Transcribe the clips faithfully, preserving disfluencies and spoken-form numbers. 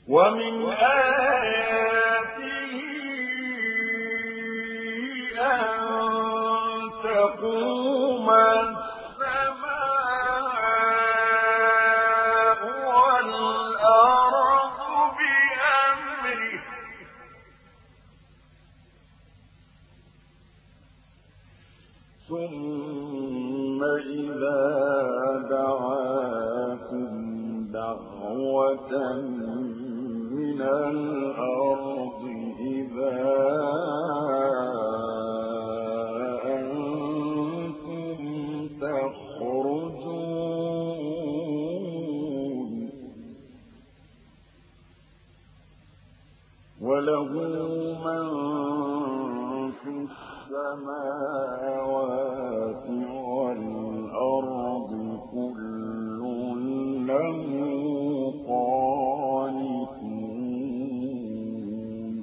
ومن آياته أن تقوم السماء والأرض بأمره ثم إذا دعاكم دعوة من الأرض إذا أنتم تخرجون وله من في السماوات والأرض كل له قانتون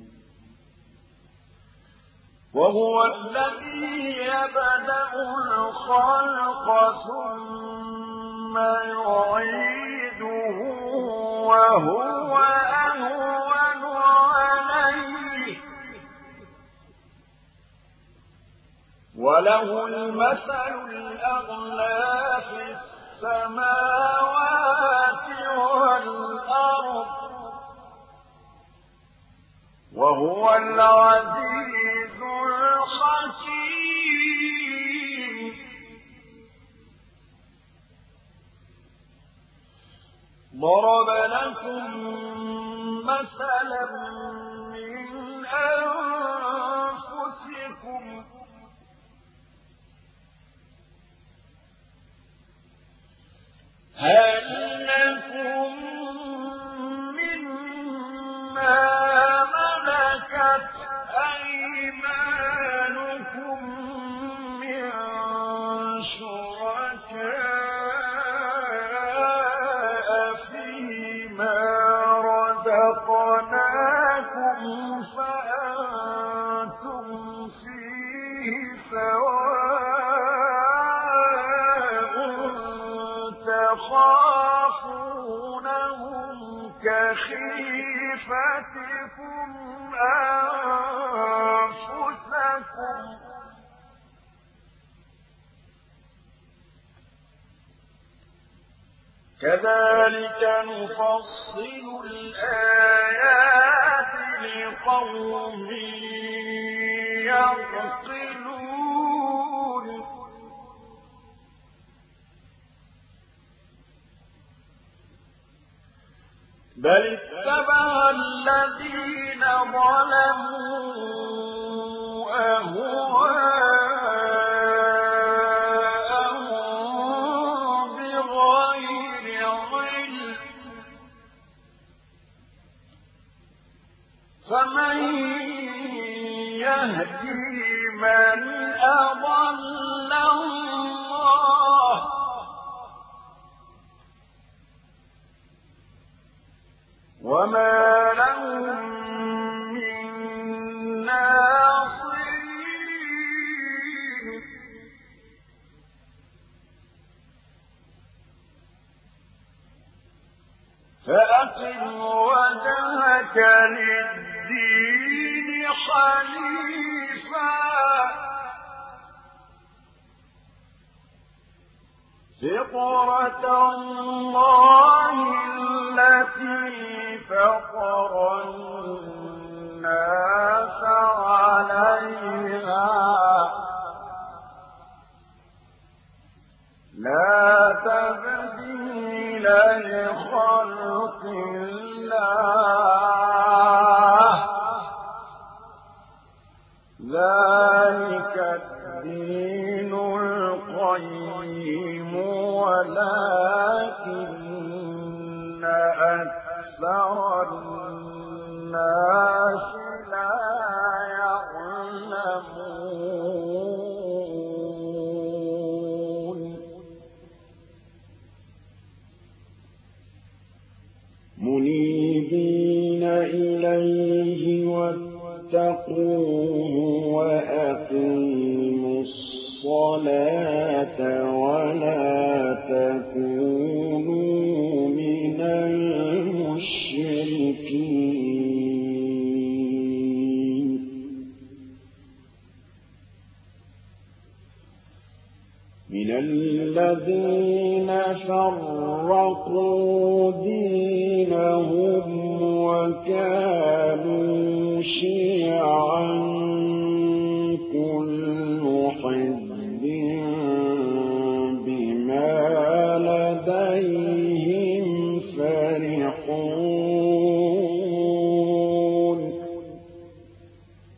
وهو الذي يبدأ الخلق ثم يعيده وهو أهون عليه وله المثل الأعلى في السماوات والأرض وهو العزيز الحكيم ضرب لكم مثلا من أنفسكم هل لكم مما ملكت أيمانكم من شركاء فيما رزقناكم فأنتم فيه سواء تخافونهم كخيفتكم أنفسكم كذلك نفصل الآيات لقوم يعقلون بل اتبع الذين ظلموا أهواءهم بغير علم فمن يهدي من أضل الله وما لهم من ناصرين فأقم وجهك للدين حنيفا فطرة الله التي فطر الناس عليها لا تبديل لخلق الله ذلك الدين القيم ولكن أكثر الناس لا يعلمون منيبين إليه واتقوه وأقيموا الصلاة ولا تكونوا من المشركين من الذين فرقوا دينهم وكانوا شيعا